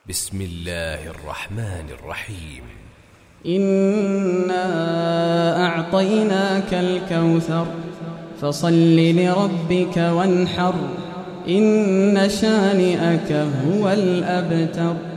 بسم الله الرحمن الرحيم. إنا أعطيناك الكوثر فصل لربك وانحر إن شانئك هو الأبتر.